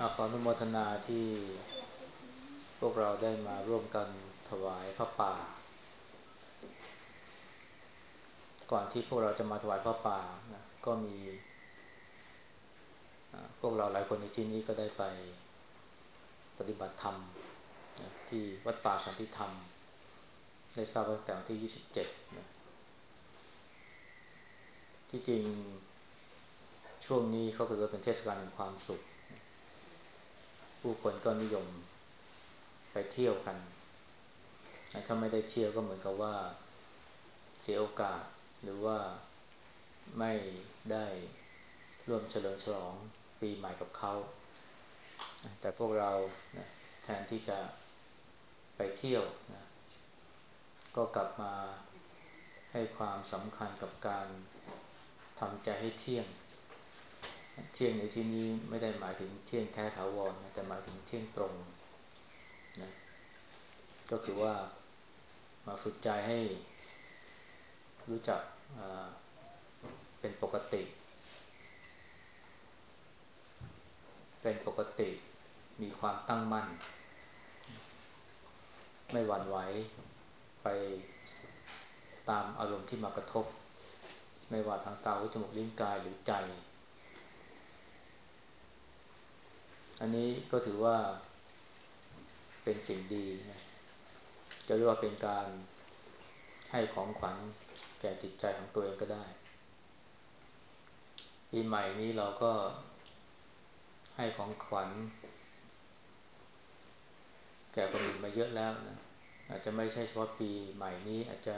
ขออนุโมทนาที่พวกเราได้มาร่วมกันถวายพระป่าก่อนที่พวกเราจะมาถวายพระป่านะก็มีพวกเราหลายคนในที่นี้ก็ได้ไปปฏิบัติธรรมนะที่วัดป่าสันติธรรมได้ทราบตั้งแต่วันที่27นะที่จริงช่วงนี้เขาถือว่าเป็นเทศกาลแห่งความสุขผู้คนก็นิยมไปเที่ยวกันถ้าไม่ได้เที่ยวก็เหมือนกับว่าเสียโอกาสหรือว่าไม่ได้ร่วมเฉลิมฉลองปีใหม่กับเขาแต่พวกเรานะแทนที่จะไปเที่ยวนะก็กลับมาให้ความสำคัญกับการทำใจให้เที่ยงเที่ยงในที่นี้ไม่ได้หมายถึงเที่ยงแท้ถาวรนะแต่หมายถึงเที่ยงตรงนะก็คือว่ามาฝึกใจให้รู้จักเป็นปกติมีความตั้งมั่นไม่หวั่นไหวไปตามอารมณ์ที่มากระทบไม่ว่าทางตาหูจมูกลิ้นกายหรือใจอันนี้ก็ถือว่าเป็นสิ่งดีนะจะเรียกว่าเป็นการให้ของขวัญแก่จิตใจของตัวเองก็ได้ปีใหม่นี้เราก็ให้ของขวัญแก่คนอื่นมาเยอะแล้วนะอาจจะไม่ใช่เฉพาะปีใหม่นี้อาจจะ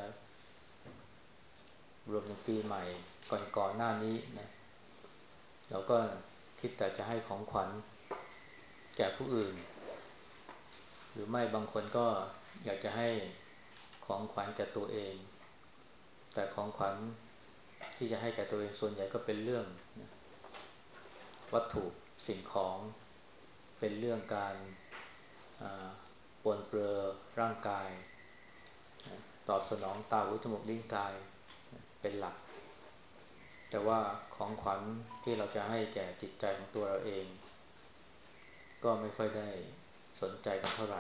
รวมถึงปีใหม่ก่อนหน้านี้นะเราก็คิดแต่จะให้ของขวัญแก่ผู้อื่นหรือไม่บางคนก็อยากจะให้ของขวัญแก่ตัวเองแต่ของขวัญที่จะให้แก่ตัวเองส่วนใหญ่ก็เป็นเรื่องนะวัตถุสิ่งของเป็นเรื่องการปรนเปลือร่างกายตอบสนองตาหูจมูกลิ้นกายเป็นหลักแต่ว่าของขวัญที่เราจะให้แก่จิตใจของตัวเราเองก็ไม่ค่อยได้สนใจกันเท่าไหร่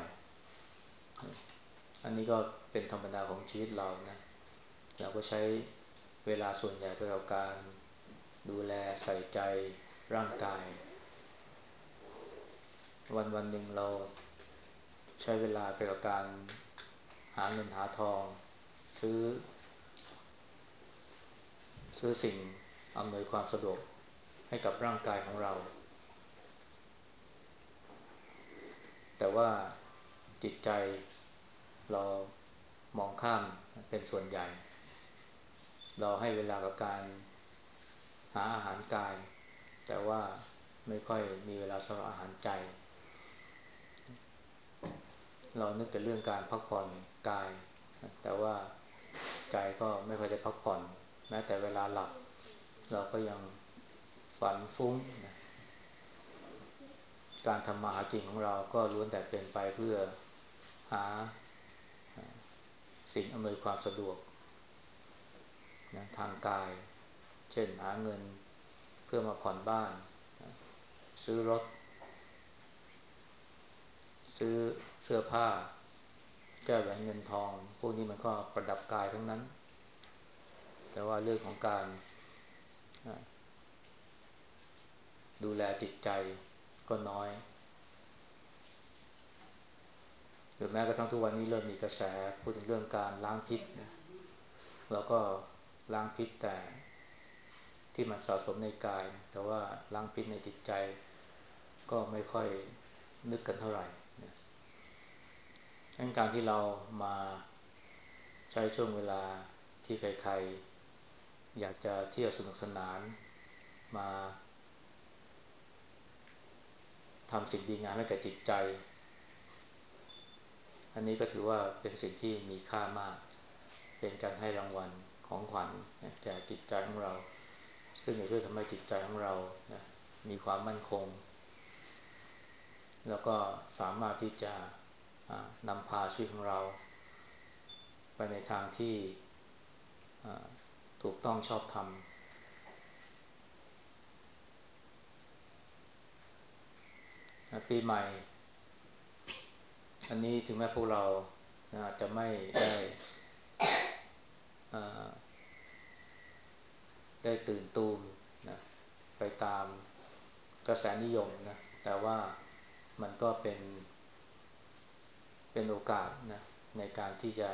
อันนี้ก็เป็นธรรมดาของชีวิตเรานะเราก็ใช้เวลาส่วนใหญ่ไปกับการดูแลใส่ใจร่างกายวันหนึ่งเราใช้เวลาไปกับการหาเงินหาทองซื้อสิ่งอำนวยความสะดวกให้กับร่างกายของเราแต่ว่าจิตใจเรามองข้ามเป็นส่วนใหญ่เราให้เวลากับการหาอาหารกายแต่ว่าไม่ค่อยมีเวลาสำหรับอาหารใจเรานึกแต่เรื่องการพักผ่อนกายแต่ว่าใจก็ไม่ค่อยได้พักผ่อนแม้แต่เวลาหลับเราก็ยังฝันฟุ้งนะการทำมาหากินของเราก็ล้วนแต่เป็นไปเพื่อหาสิ่งอำนวยความสะดวกนะทางกายเช่นหาเงินเพื่อมาผ่อนบ้านซื้อรถซื้อเสื้อผ้าแก้วแหวนเงินทองพวกนี้มันก็ประดับกายทั้งนั้นแต่ว่าเรื่องของการดูแลจิตใจก็น้อยหรือแม้กระทั่งทุกวันนี้เริ่มมีกระแสพูดถึงเรื่องการล้างพิษนะเราก็ล้างพิษแต่ที่มันสะสมในกายแต่ว่าล้างพิษในจิตใจก็ไม่ค่อยนึกกันเท่าไหร่นะการที่เรามาใช้ช่วงเวลาที่ใครๆอยากจะเที่ยวสนุกสนานมาทำสิ่งดีงามให้แก่จิตใจอันนี้ก็ถือว่าเป็นสิ่งที่มีค่ามากเป็นการให้รางวัลของขวัญแก่จิตใจของเราซึ่งจะช่วยทำให้จิตใจของเรานะมีความมั่นคงแล้วก็สามารถที่จะนำพาชีวิตของเราไปในทางที่ถูกต้องชอบธรรมปีใหม่อันนี้ถึงแม้พวกเราอาจจะไม่ได้ตื่นตูมนะไปตามกระแสนิยมนะแต่ว่ามันก็เป็นโอกาสนะในการที่จะ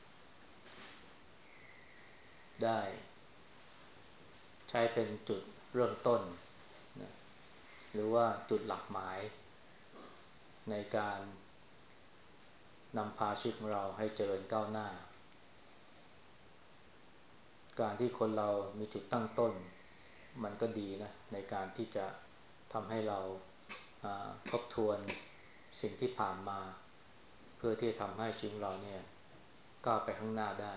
ได้ใช้เป็นจุดเริ่มต้นนะหรือว่าจุดหลักหมายในการนำพาชีวิตของเราให้เจริญก้าวหน้าการที่คนเรามีจุดตั้งต้นมันก็ดีนะในการที่จะทำให้เราทบทวนสิ่งที่ผ่านมาเพื่อที่จะทำให้ชีวิตเราเนี่ยก้าวไปข้างหน้าได้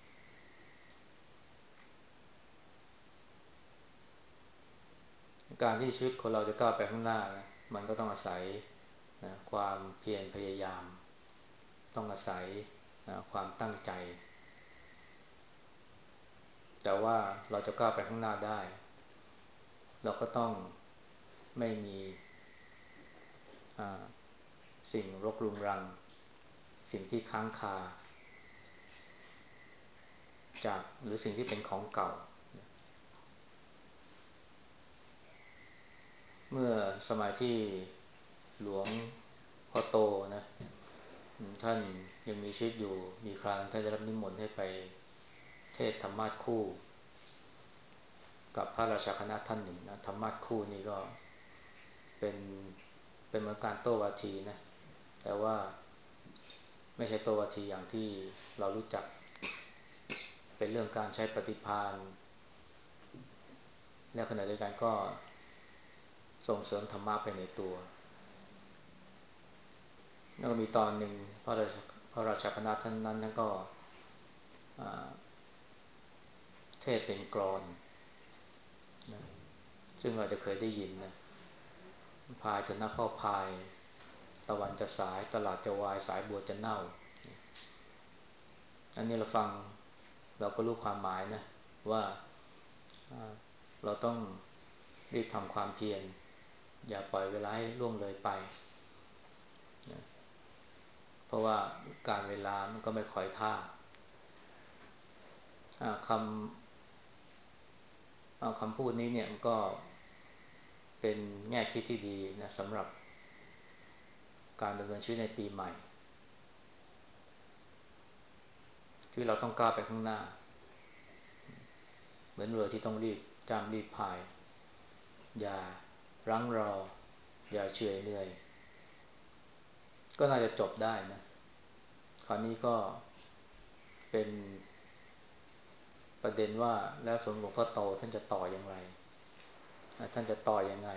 การที่ชีวิตคนเราจะก้าวไปข้างหน้านะมันก็ต้องอาศัยนะความเพียรพยายามต้องอาศัยนะความตั้งใจแต่ว่าเราจะก้าวไปข้างหน้าได้เราก็ต้องไม่มีสิ่งรกรุงรังสิ่งที่ค้างคาจากหรือสิ่งที่เป็นของเก่าเมื่อสมัยที่หลวงพ่อโตนะท่านยังมีชีวิตอยู่มีครั้งท่านได้รับนิมนต์ให้ไปเทศน์ธรรมาสน์คู่กับพระราชาคณะท่านหนึ่งนะธรรมาสน์คู่นี่ก็เป็นเป็นเหมือนการโต้วาทีนะแต่ว่าไม่ใช่โต้วาทีอย่างที่เรารู้จักเป็นเรื่องการใช้ปฏิภาณและขณะเดียวกันก็ส่งเสริมธรรมะไปในตัวแล้วก็มีตอนหนึ่งพระราชาคณะท่านนั้นก็เทศเป็นกลอนนะซึ่งเราจะเคยได้ยินนะพายเถอะนะพ่อพายตะวันจะสายตลาดจะวายสายบัวจะเน่าอันนี้เราฟังเราก็รู้ความหมายนะว่าเราต้องรีบทำความเพียรอย่าปล่อยเวลาให้ล่วงเลยไปนะเพราะว่าการเวลามันก็ไม่คอยท่าคำพูดนี้เนี่ยมันก็เป็นแง่คิดที่ดีนะสำหรับการดำเนินชีวิตในปีใหม่ที่เราต้องก้าวไปข้างหน้าเหมือนเรือที่ต้องรีบรีบพายอย่ารั้งรออย่าเฉื่อยเหนื่อยก็น่าจะจบได้นะคราวนี้ก็เป็นประเด็นว่าแล้วสมเด็จหลวงพ่อโตท่านจะต่ออย่างไรท่านจะต่อยังไง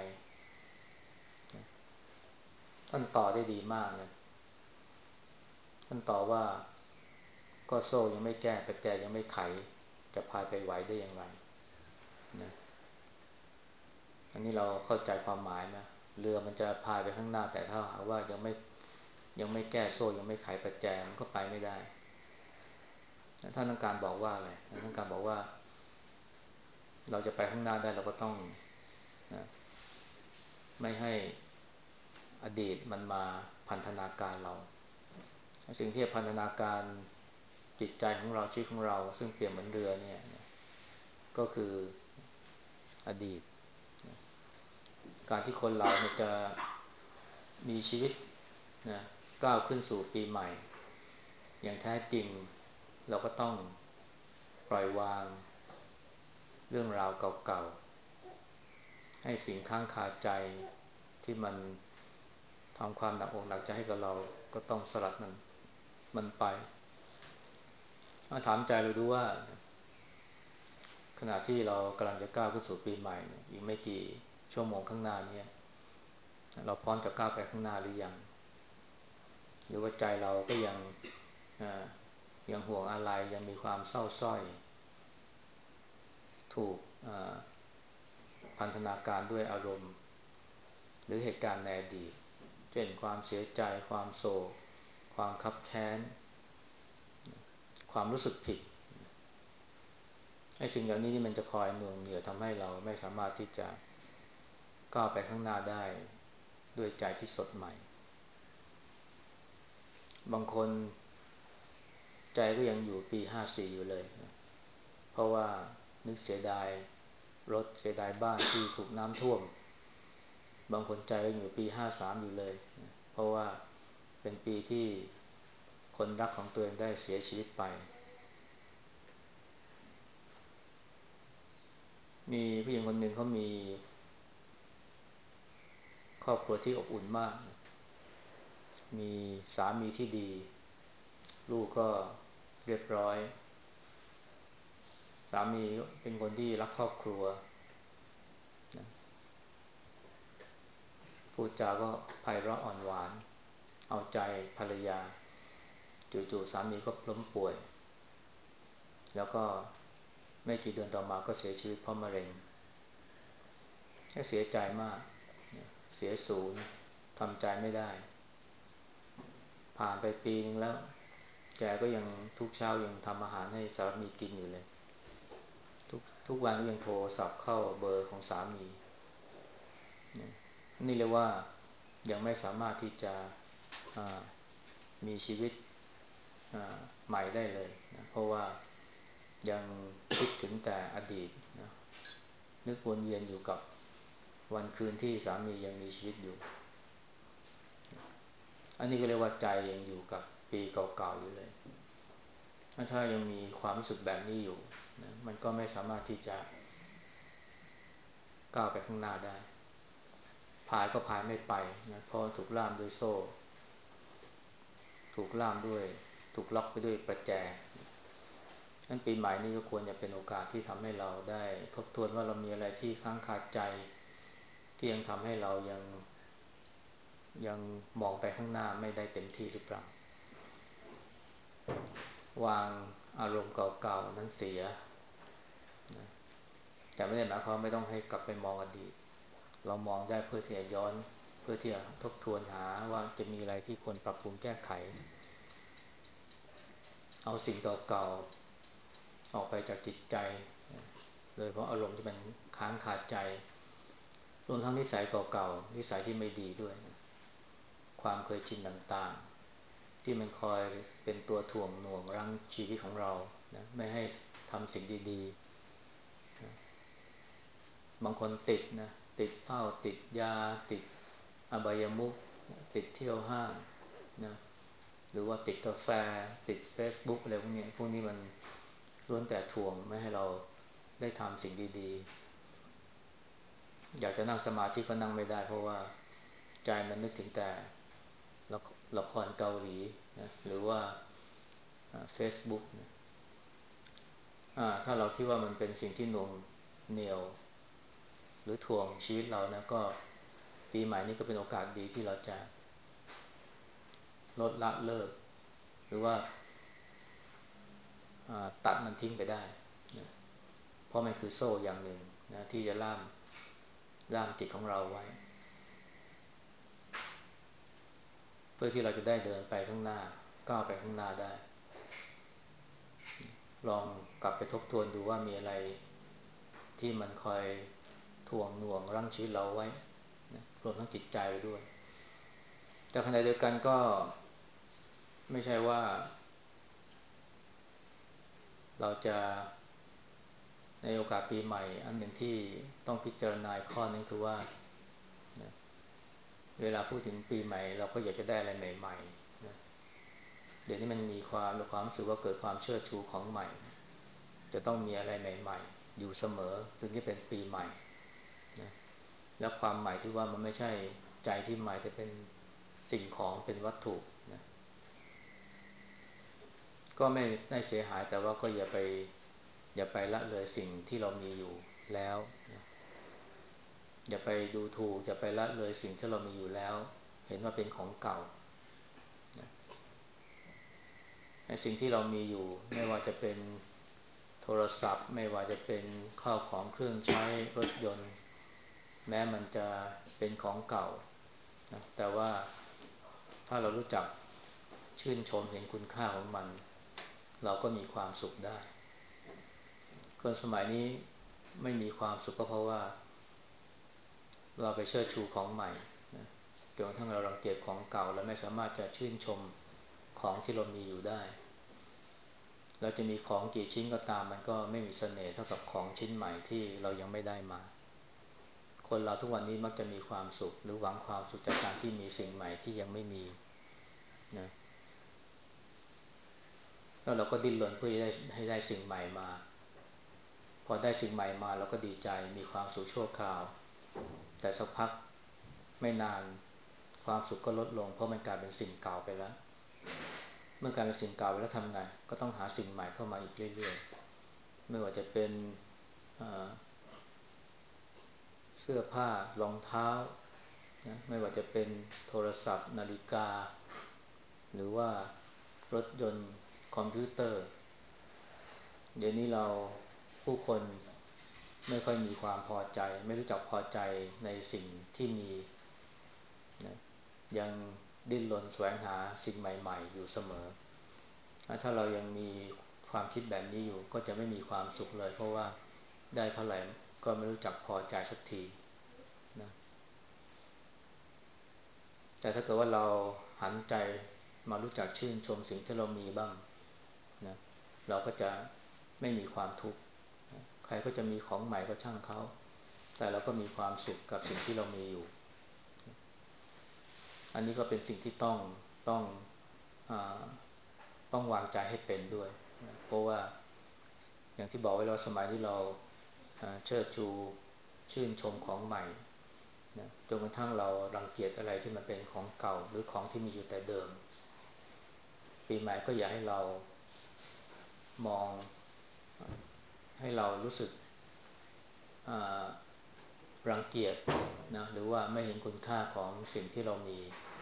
ท่านต่อได้ดีมากนะท่านต่อว่าก็โซ่ยังไม่แก้ปัจจัยยังไม่ไขจะพายไปไหวได้อย่างไรนะอันนี้เราเข้าใจความหมายนะเรือมันจะพายไปข้างหน้าแต่ถ้าหากว่ายังไม่แก้โซ่ยังไม่ไขปัจจัยมันก็ไปไม่ได้ท่านต้องการบอกว่าอะไรท่านต้องการบอกว่าเราจะไปข้างหน้าได้เราก็ต้องนะไม่ให้อดีตมันมาพันธนาการเราสิ่งที่พันธนาการจิตใจของเราชีวิตของเราซึ่งเปรียบเหมือนเรือเนี่ยก็คืออดีตการที่คนเราจะมีชีวิตนะก้าวขึ้นสู่ปีใหม่อย่างแท้จริงเราก็ต้องปล่อยวางเรื่องราวเก่าๆให้สิ่งค้างคาใจที่มันทำความหนักอกหนักใจให้กับเราก็ต้องสลัดมันไปถามใจเราดูว่าขณะที่เรากำลังจะก้าวขึ้นสู่ปีใหม่อีกไม่กี่ชั่วโมงข้างหน้านี้เราพร้อมจะก้าวไปข้างหน้าหรือยังหรือว่าใจเราก็ยังห่วงอะไรยังมีความเศร้าส้อยถูกพันธนาการด้วยอารมณ์หรือเหตุการณ์ในอดีตเช่นความเสียใจความโศกความคับแค้นความรู้สึกผิดไอ้สิ่งเหล่านี้นี่มันจะคอยหน่วงเหนี่ยวทำให้เราไม่สามารถที่จะก้าวไปข้างหน้าได้ด้วยใจที่สดใหม่บางคนใจก็ยังอยู่ปี54อยู่เลยนะเพราะว่านึกเสียดายรถเสียดายบ้านที่ถูกน้ำท่วมบางคนใจก็อยู่ปี53อยู่เลยนะเพราะว่าเป็นปีที่คนรักของตัวเองได้เสียชีวิตไปมีผู้หญิงคนหนึ่งเขามีครอบครัวที่อบอุ่นมากมีสามีที่ดีลูกก็เรียบร้อยสามีเป็นคนที่รักครอบครัวพูดจาก็ไพเราะอ่อนหวานเอาใจภรรยาจู่ๆสามีก็ล้มป่วยแล้วก็ไม่กี่เดือนต่อมาก็เสียชีวิตเพราะมะเร็งเสียใจมากเสียศูนย์ทำใจไม่ได้ผ่านไปปีนึงแล้วแกก็ยังทุกเช้ายังทำอาหารให้สามีกินอยู่เลยทุกวันก็ยังโทรศัพท์เข้าเบอร์ของสามีนี่เรียกว่ายังไม่สามารถที่จะมีชีวิตใหม่ได้เลยนะเพราะว่ายังคิดถึงแต่อดีตนะนึกวนเวียนอยู่กับวันคืนที่สามียังมีชีวิตอยู่อันนี้ก็เรียกว่าใจยังอยู่กับปีเก่าๆอยู่เลยถ้ายังมีความรู้สึกแบบนี้อยู่นะมันก็ไม่สามารถที่จะก้าวไปข้างหน้าได้พายก็พายไม่ไปนะเพราะถูกล่ามด้วยโซ่ถูกล่ามด้วยถูกล็อกไปด้วยประแจนั้นปีใหม่นี้ก็ควรจะเป็นโอกาสที่ทำให้เราได้ทบทวนว่าเรามีอะไรที่ค้างคาใจที่ยังทำให้เรายังมองไปข้างหน้าไม่ได้เต็มที่หรือเปล่าวางอารมณ์เก่าๆนั้นเสียนะแต่ไม่ได้หมายความไม่ต้องให้กลับไปมองอดีตเรามองได้เพื่อที่จะย้อนเพื่อที่จะทบทวนหาว่าจะมีอะไรที่ควรปรับปรุงแก้ไขเอาสิ่งเก่าๆออกไปจากจิตใจโดยเพราะอารมณ์ที่มันค้างคาใจรวมทั้งนิสัยเก่าๆนิสัยที่ไม่ดีด้วยความเคยชินต่างๆที่มันคอยเป็นตัวถ่วงหน่วงรั้งชีวิตของเรานะไม่ให้ทำสิ่งดีๆนะบางคนติดนะติดเหล้าติดยาติดอบายามุขติดเที่ยวห้างนะหรือว่าติดกาแฟติด Facebook อะไรพวกนี้มันล้วนแต่ถ่วงไม่ให้เราได้ทำสิ่งดีๆอยากจะนั่งสมาธิก็นั่งไม่ได้เพราะว่าใจมันนึกถึงแต่ละครเกาหลีนะหรือว่าFacebook นะถ้าเราคิดว่ามันเป็นสิ่งที่หน่วงเหนี่ยวหรือถ่วงชีวิตเรานะก็ปีใหม่นี้ก็เป็นโอกาสดีที่เราจะลดละเลิกหรือว่าตัดมันทิ้งไปได้นะเพราะมันคือโซ่อย่างหนึ่งนะที่จะล่ามจิตของเราไว้เพื่อที่เราจะได้เดินไปข้างหน้าก้าวไปข้างหน้าได้ลองกลับไปทบทวนดูว่ามีอะไรที่มันคอยถ่วงหน่วงรั้งชีวิตเราไว้นะรวมทั้งจิตใจไปด้วยแต่ขณะเดียวกันก็ไม่ใช่ว่าเราจะในโอกาสปีใหม่อันหนึ่งที่ต้องพิจารณาข้อนึงคือว่านะเวลาพูดถึงปีใหม่เราก็อยากจะได้อะไรใหม่ๆนะเดี๋ยวนี้มันมีความรู้สึกว่าเกิดความเชื่อชูของใหม่จะต้องมีอะไรใหม่ๆอยู่เสมอถึงจะเป็นปีใหม่นะและความใหม่ที่ว่ามันไม่ใช่ใจที่ใหม่แต่เป็นสิ่งของเป็นวัตถุนะก็ไม่ได้เสียหายแต่ว่าก็อย่าไปละเลยสิ่งที่เรามีอยู่แล้วนะอย่าไปดูถูกอย่าไปละเลยสิ่งที่เรามีอยู่แล้วเห็นว่าเป็นของเก่านะไอ้สิ่งที่เรามีอยู่ไม่ว่าจะเป็นโทรศัพท์ไม่ว่าจะเป็นข้าวของเครื่องใช้รถยนต์แม้มันจะเป็นของเก่านะแต่ว่าถ้าเรารู้จักชื่นชมเห็นคุณค่าของมันเราก็มีความสุขได้คนสมัยนี้ไม่มีความสุขก็เพราะว่าเราไปเชิดชูของใหม่นะจนกระทั่งเรารังเกียจของเก่าและไม่สามารถจะชื่นชมของที่เรามีอยู่ได้เราจะมีของกี่ชิ้นก็ตามมันก็ไม่มีเสน่ห์เท่ากับของชิ้นใหม่ที่เรายังไม่ได้มาคนเราทุกวันนี้มักจะมีความสุขหรือหวังความสุขจากการที่มีสิ่งใหม่ที่ยังไม่มีนะแล้วเราก็ดิ้นรนเพื่อให้ได้สิ่งใหม่มาพอได้สิ่งใหม่มาเราก็ดีใจมีความสุขชั่วคราวแต่สักพักไม่นานความสุขก็ลดลงเพราะมันกลายเป็นสิ่งเก่าไปแล้วเมื่อกลายเป็นสิ่งเก่าไปแล้วทำไงก็ต้องหาสิ่งใหม่เข้ามาอีกเรื่อยๆไม่ว่าจะเป็นเสื้อผ้ารองเท้านะไม่ว่าจะเป็นโทรศัพท์นาฬิกาหรือว่ารถยนต์คอมพิวเตอร์เดี๋ยวนี้เราผู้คนไม่ค่อยมีความพอใจไม่รู้จักพอใจในสิ่งที่มีนะยังดิ้นรนแสวงหาสิ่งใหม่ๆอยู่เสมอถ้าเรายังมีความคิดแบบนี้อยู่ก็จะไม่มีความสุขเลยเพราะว่าได้เท่าไหร่ก็ไม่รู้จักพอใจสักทีนะแต่ถ้าเกิดว่าเราหันใจมารู้จักชื่นชมสิ่งที่เรามีบ้างนะเราก็จะไม่มีความทุกข์ใครก็จะมีของใหม่ก็ช่างเขาแต่เราก็มีความสุขกับสิ่งที่เรามีอยู่อันนี้ก็เป็นสิ่งที่ต้องอาต้องวางใจให้เป็นด้วยนะเพราะว่าอย่างที่บอกไว้แล้วสมัยที่เราเชิดชูชื่นชมของใหม่นะจนกระทั่งเรารังเกียจอะไรที่มันเป็นของเก่าหรือของที่มีอยู่แต่เดิมปีใหม่ก็อยากให้เรามองให้เรารู้สึกรังเกียจนะหรือว่าไม่เห็นคุณค่าของสิ่งที่เรามี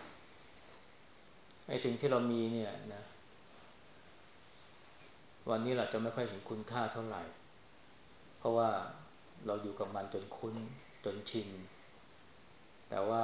ไอ้สิ่งที่เรามีเนี่ยนะวันนี้เราจะไม่ค่อยเห็นคุณค่าเท่าไหร่เพราะว่าเราอยู่กับมันจนคุ้นจนชินแต่ว่า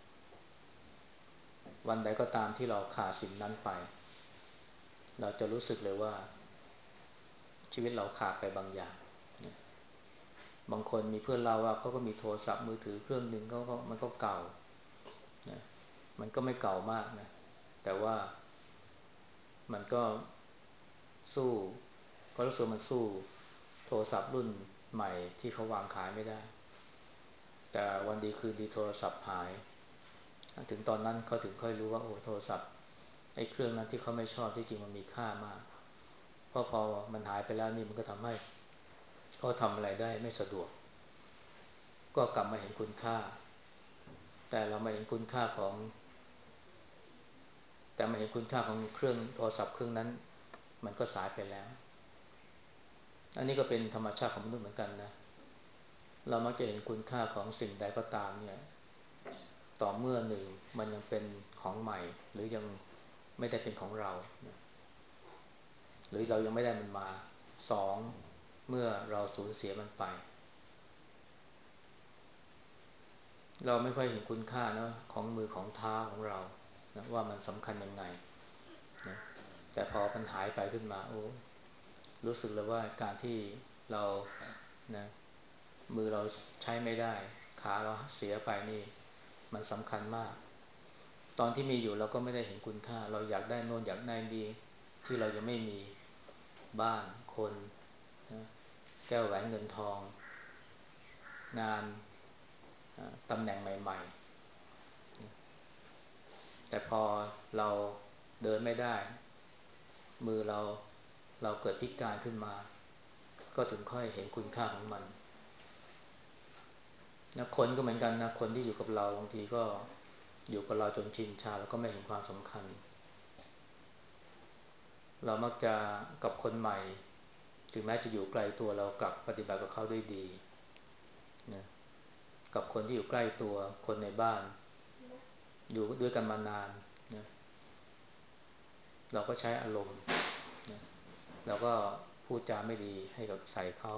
วันใดก็ตามที่เราขาดสิ่งนั้นไปเราจะรู้สึกเลยว่าชีวิตเราขาดไปบางอย่างนะบางคนมีเพื่อนเราว่าเขาก็มีโทรศัพท์มือถือเครื่องหนึ่งมันก็เก่านะมันก็ไม่เก่ามากนะแต่ว่ามันก็สู้ก็รู้สึกมันสู้โทรศัพท์รุ่นใหม่ที่เขาวางขายไม่ได้แต่วันดีคืนดีโทรศัพท์หายถึงตอนนั้นเขาถึงค่อยรู้ว่าโอ้โทรศัพท์ไอ้เครื่องนั้นที่เขาไม่ชอบที่จริงมันมีค่ามากเพราะพอมันหายไปแล้วนี่มันก็ทำให้เขาทำอะไรได้ไม่สะดวกก็กลับมาเห็นคุณค่าแต่เรามาเห็นคุณค่าของแต่มาเห็นคุณค่าของเครื่องโทรศัพท์เครื่องนั้นมันก็สายไปแล้วอันนี้ก็เป็นธรรมชาติของมนุษย์เหมือนกันนะเรามักจะเห็นคุณค่าของสิ่งใดก็ตามเนี่ยต่อเมื่อหนึ่งมันยังเป็นของใหม่หรือยังไม่ได้เป็นของเราหรือเรายังไม่ได้มันมาสองเมื่อเราสูญเสียมันไปเราไม่ค่อยเห็นคุณค่านะของมือของเท้าของเรานะว่ามันสำคัญยังไงนะแต่พอมันหายไปขึ้นมาโอ้รู้สึกเลยว่าการที่เรานะมือเราใช้ไม่ได้ขาเราเสียไปนี่มันสำคัญมากตอนที่มีอยู่เราก็ไม่ได้เห็นคุณค่าเราอยากได้โน่นอยากได้ดีที่เรายังไม่มีบ้านคนนะแก้วแหวนเงินทองงานตำแหน่งใหม่ๆแต่พอเราเดินไม่ได้มือเราเกิดพิการขึ้นมาก็ถึงค่อยเห็นคุณค่าของมันนะคนก็เหมือนกันนะคนที่อยู่กับเราบางทีก็อยู่กับเราจนชินชาแล้วก็ไม่เห็นความสำคัญเรามักจะกับคนใหม่ถึงแม้จะอยู่ไกลตัวเรากลับปฏิบัติกับเขาด้วยดีนะกับคนที่อยู่ใกล้ตัวคนในบ้านอยู่ด้วยกันมานานนะเราก็ใช้อารมณ์นะเราก็พูดจาไม่ดีให้กับใส่เขา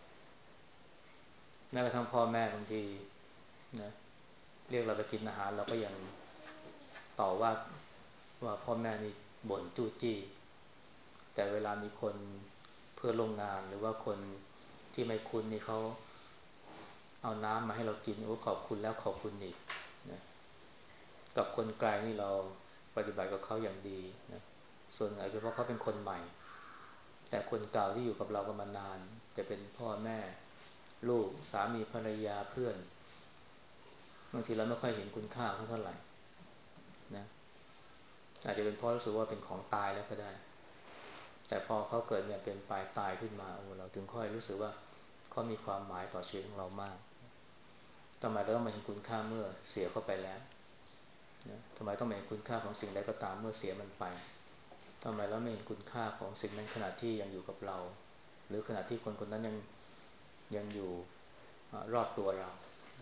แม้กระทั่งพ่อแม่บางทีนะเรียกเราไปกินอาหารเราก็ยังต่อว่าพ่อแม่นี่บ่นจู้จี้แต่เวลามีคนเพื่อนร่วมงานหรือว่าคนที่ไม่คุ้นนี่เขาเอาน้ำมาให้เรากินโอ้ขอบคุณแล้วขอบคุณอีกนะกับคนไกลนี่เราปฏิบัติกับเขาอย่างดีนะส่วนใหญ่เป็นเพราะเขาเป็นคนใหม่แต่คนเก่าที่อยู่กับเรากันมานานจะเป็นพ่อแม่ลูกสามีภรรยาเพื่อนบางทีเราไม่ค่อยเห็นคุณค่าเขาเท่าไหร่นะอาจจะเป็นเพราะรู้สึกว่าเป็นของตายแล้วก็ได้แต่พอเขาเกิดเนี่ยเป็นปลายตายขึ้นมาโอ้เราถึงค่อยรู้สึกว่าเขามีความหมายต่อชีวิตของเรามากทำไมเราต้องมาเห็นคุณค่าเมื่อเสียเขาไปแล้วนะทำไมต้องมาเห็นคุณค่าของสิ่งใดก็ตามเมื่อเสียมันไปทำไมเราไม่เห็นคุณค่าของสิ่งนั้นขณะที่ยังอยู่กับเราหรือขณะที่คนคนนั้นยังอยู่รอบตัวเรา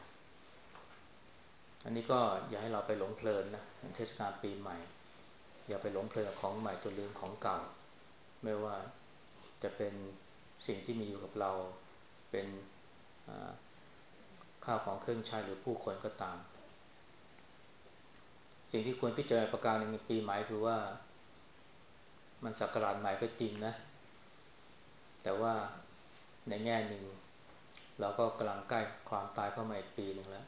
อันนี้ก็อย่าให้เราไปหลงเพลินนะเทศกาลปีใหม่อย่าไปหลงเพลินกับของใหม่จนลืมของเก่าไม่ว่าจะเป็นสิ่งที่มีอยู่กับเราเป็นข้าวของเครื่องใช้หรือผู้คนก็ตามสิ่งที่ควรพิจารณาประการหนึ่งในปีใหม่คือว่ามันศักราชใหม่ก็จริงนะแต่ว่าในแง่หนึ่งเราก็กำลังใกล้ความตายเข้ามาอีกปีหนึ่งแล้ว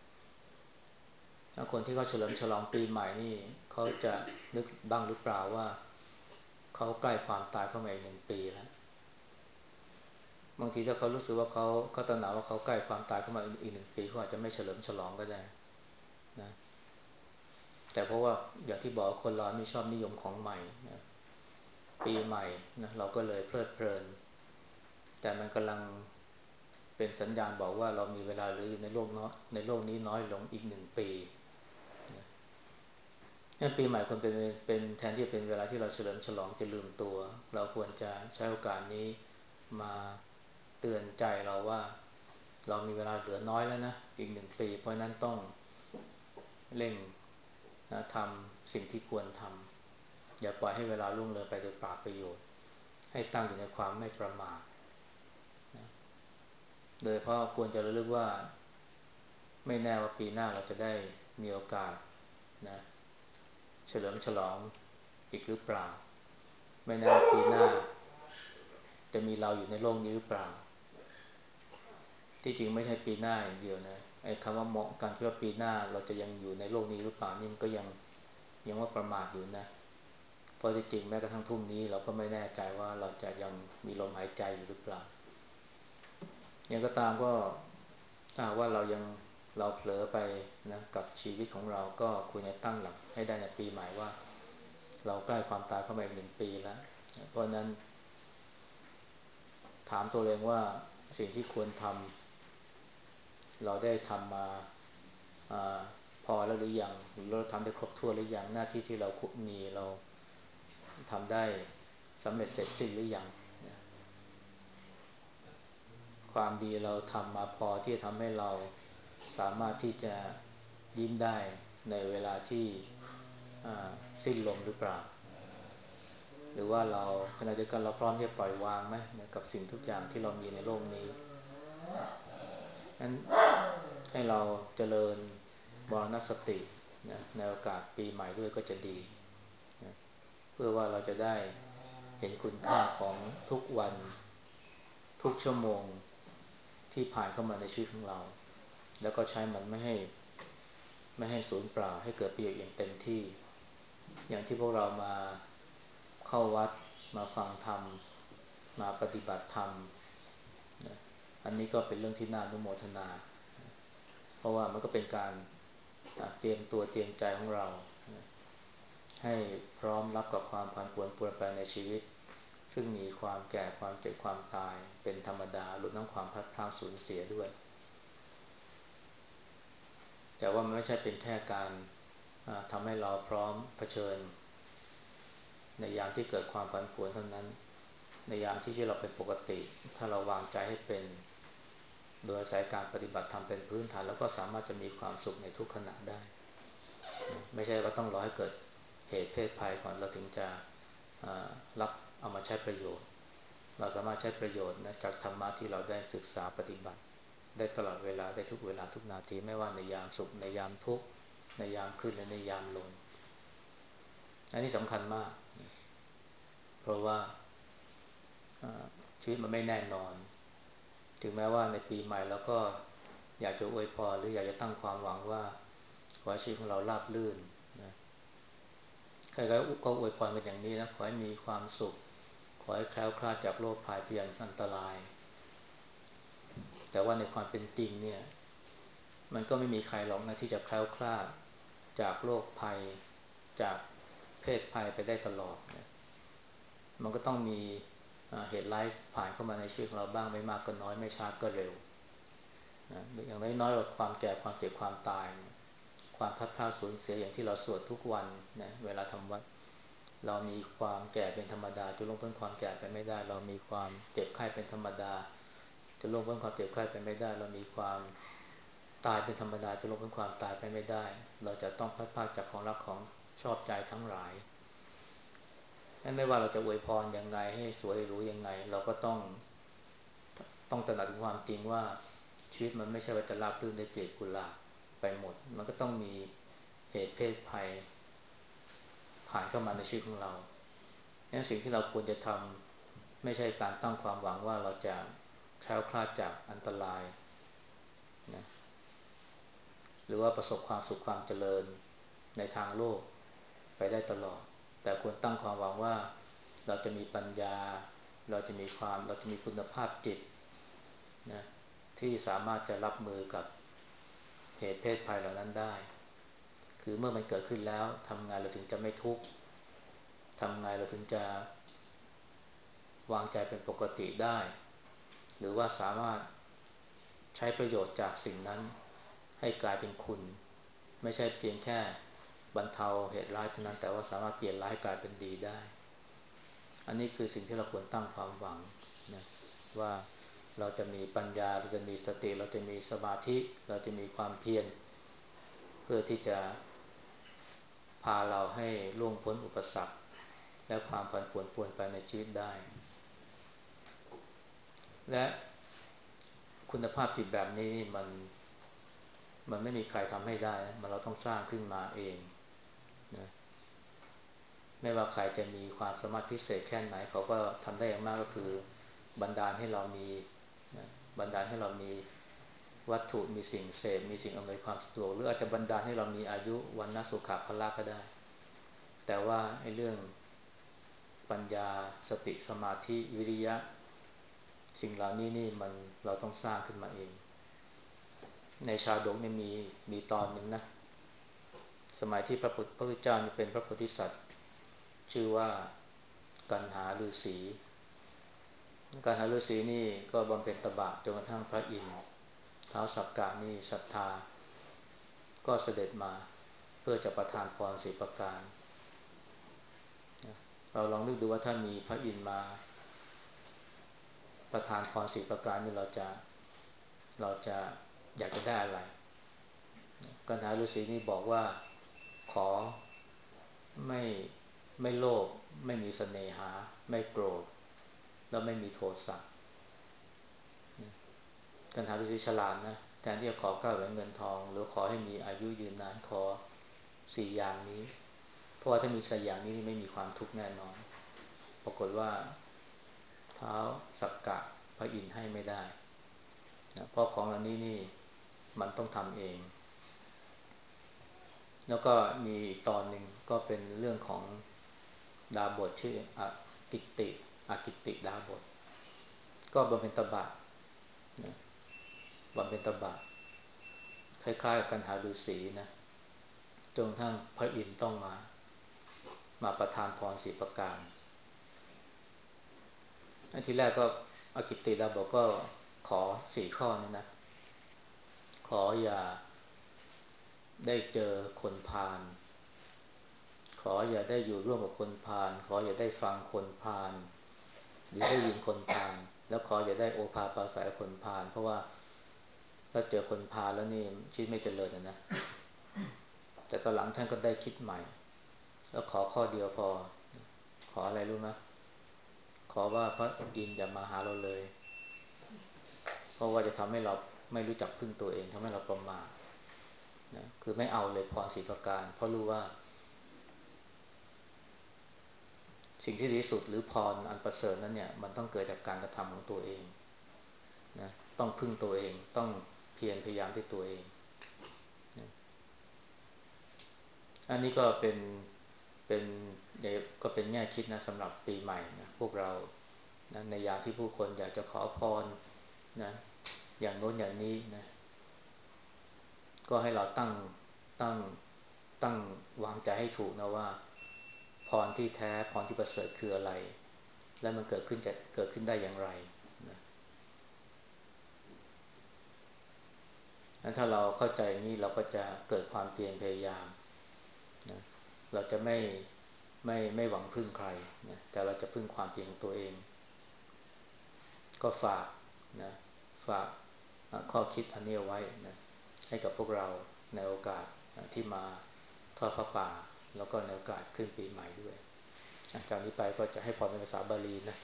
ถ้าคนที่เขาเฉลิมฉลองปีใหม่นี่เขาจะนึกบ้างหรือเปล่าว่าเขาใกล้ความตายเข้ามาอีก1 ปีแล้วบางทีถ้าเขารู้สึกว่าเขาตระหนักว่าเขาใกล้ความตายเข้ามาอีก1 ปีเขาอาจจะไม่เฉลิมฉลองก็ได้นะแต่เพราะว่าอย่างที่บอกคนเราไม่ชอบนิยมของใหม่นะปีใหม่นะเราก็เลยเพลิดเพลินแต่มันกำลังเป็นสัญญาณบอกว่าเรามีเวลาเหลืออยู่ในโลกน้อยในโลกนี้น้อยลงอีก1 ปีงั้นปีใหม่ควรเป็นแทนที่จะเป็นเวลาที่เราเฉลิมฉลองจะลืมตัวเราควรจะใช้โอกาสนี้มาเตือนใจเราว่าเรามีเวลาเหลือน้อยแล้วนะอีก1 ปีเพราะนั้นต้องเร่งนะทำสิ่งที่ควรทำอย่าปล่อยให้เวลาล่วงเลยไปโดยเปล่าประโยชน์ให้ตั้งอยู่ในความไม่ประมาทนะโดยเพราะควรจะระลึกว่าไม่แน่ว่าปีหน้าเราจะได้มีโอกาสนะเฉลิมฉลองอีกหรือเปล่าไม่แน่ว่าปีหน้าจะมีเราอยู่ในโลกนี้หรือเปล่าที่จริงไม่ใช่ปีหน้าอย่างเดียวนะไอ้คำว่าเหมาะการคิดว่าปีหน้าเราจะยังอยู่ในโลกนี้หรือเปล่านี่มันก็ยังว่าประมาทอยู่นะเพราะที่จริงแม้กระทั่งพรุ่งนี้เราก็ไม่แน่ใจว่าเราจะยังมีลมหายใจอยู่หรือเปล่าอย่างก็ตามก็ถ้าว่าเราเผลอไปนะกับชีวิตของเราก็ควรจะตั้งหลักให้ได้ในปีใหม่ว่าเราใกล้ความตายเข้ามาอีก1 ปีแล้วเพราะนั้นถามตัวเองว่าสิ่งที่ควรทำเราได้ทำมาอาพอแล้วหรือยังหรือเราทำได้ครบถ้วนหรือยังหน้าที่ที่เรามีเราทำได้สำเร็จเสร็จสิ้นหรือยังความดีเราทำมาพอที่จะทำให้เราสามารถที่จะยิ้มได้ในเวลาที่สิ้นลมหรือเปล่าหรือว่าเราขณะเดียวกันเราพร้อมที่จะปล่อยวางไหมกับสิ่งทุกอย่างที่เรามีในโลกนี้นั้นให้เราเจริญมรณสตินะในโอกาสปีใหม่ด้วยก็จะดีนะเพื่อว่าเราจะได้เห็นคุณค่าของทุกวันทุกชั่วโมงที่ผ่านเข้ามาในชีวิตของเราแล้วก็ใช้มันไม่ให้สูญเปล่าให้เกิดประโยชน์อย่างเต็มที่อย่างที่พวกเรามาเข้าวัดมาฟังธรรมมาปฏิบัติธรรมนะอันนี้ก็เป็นเรื่องที่น่าอนุโมทนาเพราะว่ามันก็เป็นการเตรียมตัวเตรียมใจของเราให้พร้อมรับกับความผันผวนเปลี่ยนแปลงในชีวิตซึ่งมีความแก่ความเจ็บความตายเป็นธรรมดารวมทั้งความพลัดพรากสูญเสียด้วยแต่ว่ามันไม่ใช่เป็นแค่การทำให้เราพร้อมเผชิญในยามที่เกิดความผันผวนเท่านั้นในยามที่ชีวิตเราเป็นปกติถ้าเราวางใจให้เป็นโดยอาศัยการปฏิบัติธรรมเป็นพื้นฐานแล้วก็สามารถจะมีความสุขในทุกขณะได้ไม่ใช่ว่าต้องรอให้เกิดเหตุเพศภัยก่อนเราถึงจะรับเอามาใช้ประโยชน์เราสามารถใช้ประโยชน์นะจากธรรมะที่เราได้ศึกษาปฏิบัติได้ตลอดเวลาได้ทุกเวลาทุกนาทีไม่ว่าในยามสุขในยามทุกข์ในยามขึ้นและในยามลงอันนี้สำคัญมากเพราะว่าชีวิตมันไม่แน่นอนถึงแม้ว่าในปีใหม่เราก็อยากจะอวยพรหรืออยากจะตั้งความหวังว่าขอให้ชีวิตของเราราบรื่นนะใครก็อวยพรกันอย่างนี้นะขอให้มีความสุขขอให้แคล้วคลาดจากโรคภัยพยาธิอันตรายแต่ว่าในความเป็นจริงเนี่ยมันก็ไม่มีใครหรอกนะที่จะแคล้วคลาดจากโรคภัยจากเพศภัยไปได้ตลอดนะมันก็ต้องมีเหตุร้ายผ่านเข้ามาในชีวิตของเราบ้างไม่มากก็น้อยไม่ช้าก็เร็วนะอย่างน้อยๆกับความแก่ความเจ็บความตายนะความพลัดพรากสูญเสียอย่างที่เราสวดทุกวันนะเวลาทำวัดเรามีความแก่เป็นธรรมดาจะล่วงพ้นความแก่ไปไม่ได้เรามีความเจ็บไข้เป็นธรรมดาจะล่วงพ้นความเจ็บไข้ไปไม่ได้เรามีความตายเป็นธรรมดาจะล่วงพ้นความตายไปไม่ได้เราจะต้องพลัดพรากจากของรักของชอบใจทั้งหลายไม่ว่าเราจะอวยพรยังไงให้สวยหรูยังไงเราก็ต้องตระหนักถึงความจริงว่าชีวิตมันไม่ใช่ว่าจะราบรื่นได้เกลียดกุหลาบไปหมดมันก็ต้องมีเหตุเพศภัยผ่านเข้ามาในชีวิตของเรางั้นสิ่งที่เราควรจะทำไม่ใช่การตั้งความหวังว่าเราจะแคล้วคลาดจากอันตรายนะหรือว่าประสบความสุขความเจริญในทางโลกไปได้ตลอดแต่ควรตั้งความหวังว่าเราจะมีปัญญาเราจะมีคุณภาพจิตนะที่สามารถจะรับมือกับเหตุเพศภัยเหล่านั้นได้คือเมื่อมันเกิดขึ้นแล้วทำไงเราถึงจะไม่ทุกข์ทำไงเราถึงจะวางใจเป็นปกติได้หรือว่าสามารถใช้ประโยชน์จากสิ่งนั้นให้กลายเป็นคุณไม่ใช่เพียงแค่บรรเทาเหตุร้ายเท่านั้นแต่ว่าสามารถเปลี่ยนร้ายให้กลายเป็นดีได้อันนี้คือสิ่งที่เราควรตั้งความหวังนะว่าเราจะมีปัญญาเราจะมีสติเราจะมีสมาธิเราจะมีความเพียรเพื่อที่จะพาเราให้ล่วงพ้นอุปสรรคและความผันผวนป่วนไปในชีวิตได้และคุณภาพจิตแบบนี้มันไม่มีใครทำให้ได้มันเราต้องสร้างขึ้นมาเองนะไม่ว่าใครจะมีความสามารถพิเศษแค่ไหนเขาก็ทำได้อย่างมากก็คือบันดาลให้เรามีนะบันดาลให้เรามีวัตถุมีสิ่งเสพมีสิ่งอำนวยความสะดวกหรืออาจจะบันดาลให้เรามีอายุวันนะสุขะพละก็ได้แต่ว่าไอ้เรื่องปัญญาสติสมาธิวิริยะสิ่งเหล่านี้นี่มันเราต้องสร้างขึ้นมาเองในชาดกนี่มีตอนหนึ่งนะสมัยที่พระพุทธเจ้าเป็นพระโพธิสัตว์ชื่อว่ากันหาฤาษีกันหาฤาษีนี่ก็บำเพ็ญตบะจนกระทั่งพระอินทร์ท้าวสักกะนี่ศรัทธาก็เสด็จมาเพื่อจะประทานพร4ประการเราลองนึกดูว่าถ้ามีพระอินทร์มาประทานพร4ประการนี่เราจะอยากจะได้อะไรกันหาฤาษีนี่บอกว่าขอไม่ไม่โลภไม่มีเสน่หาไม่โกรธแล้วไม่มีโทสะกันหาฤาษีฉลาดนะแทนที่จะขอก้าวแหวนเงินทองหรือขอให้มีอายุยืนนานขอ4 อย่างนี้เพราะว่าถ้ามี4 อย่างนี้ไม่มีความทุกข์แน่นอนปรากฏว่าท้าวสักกะพระอินทร์ให้ไม่ได้นะเพราะของเหล่านี้นี่มันต้องทำเองแล้วก็มีอีกตอนหนึ่งก็เป็นเรื่องของดาบทชื่อกิตติกิตติดาบทก็บำเพ็ญตบะนะบำเพ็ญตบะคล้ายๆกับกันหาฤาษีนะจนกระทั่งพระอินทร์ต้องมาประทานพร4ประการอันที่แรกก็กิตติดาบทก็ขอ4 ข้อนี้นะขออย่าได้เจอคนพาลขออย่าได้อยู่ร่วมกับคนพาลขออย่าได้ฟังคนพาลหรือได้ยินคนพาลแล้วขออย่าได้โอภาสปราศัยคนพาลเพราะว่าถ้าเจอคนพาลแล้วนี่ชีวิตไม่เจริญนะแต่ตอนหลังท่านก็ได้คิดใหม่แล้วขอข้อเดียวพอขออะไรรู้ไหมขอว่าพระอินทร์อย่ามาหาเราเลยเพราะว่าจะทำให้เราไม่รู้จักพึ่งตัวเองทำให้เราประมาทนะคือไม่เอาเลยพร4ประการเพราะรู้ว่าสิ่งที่ดีที่สุดหรือพรอันประเสริฐนั้นเนี่ยมันต้องเกิดจากการกระทำของตัวเองนะต้องพึ่งตัวเองต้องเพียรพยายามด้วยตัวเองนะอันนี้ก็เป็นก็เป็นแง่คิดนะสำหรับปีใหม่นะพวกเรานะในยามที่ผู้คนอยากจะขอพรนะอย่างโน้นอย่างนี้นะก็ให้เราตั้งตั้งวางใจให้ถูกนะว่าพรที่แท้พรที่ประเสริฐคืออะไรและมันเกิดขึ้นได้อย่างไรนะถ้าเราเข้าใจนี้เราก็จะเกิดความเพียรพยายามนะเราจะไม่หวังพึ่งใครนะแต่เราจะพึ่งความเพียรของตัวเองก็ฝากนะฝากข้อคิดอันนี้เอาไว้นะให้กับพวกเราในโอกาสที่มาทอดพระป่าแล้วก็ในโอกาสขึ้นปีใหม่ด้วยจากนี้ไปก็จะให้พรเป็นภาษาบาลีนะ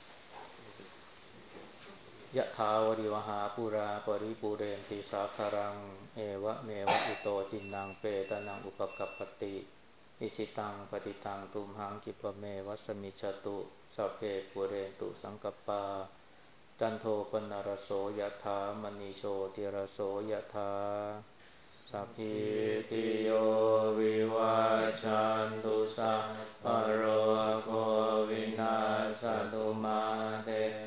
ยะถาวริวหาปุราปริปูเรนติสาคารังเอวะเมวะอิโตทินังเปตานังอุปกัปปติอิจิตังปฏิตังตุมหังคิปะเมวัสมิจฉตุสัพเพปุเรนตุสังกปาจันโทปนรโสยถามณีโชติรโสยถาสัพพิติโยวิวัจจันตุสัพพะโรโควินาศตุมาเต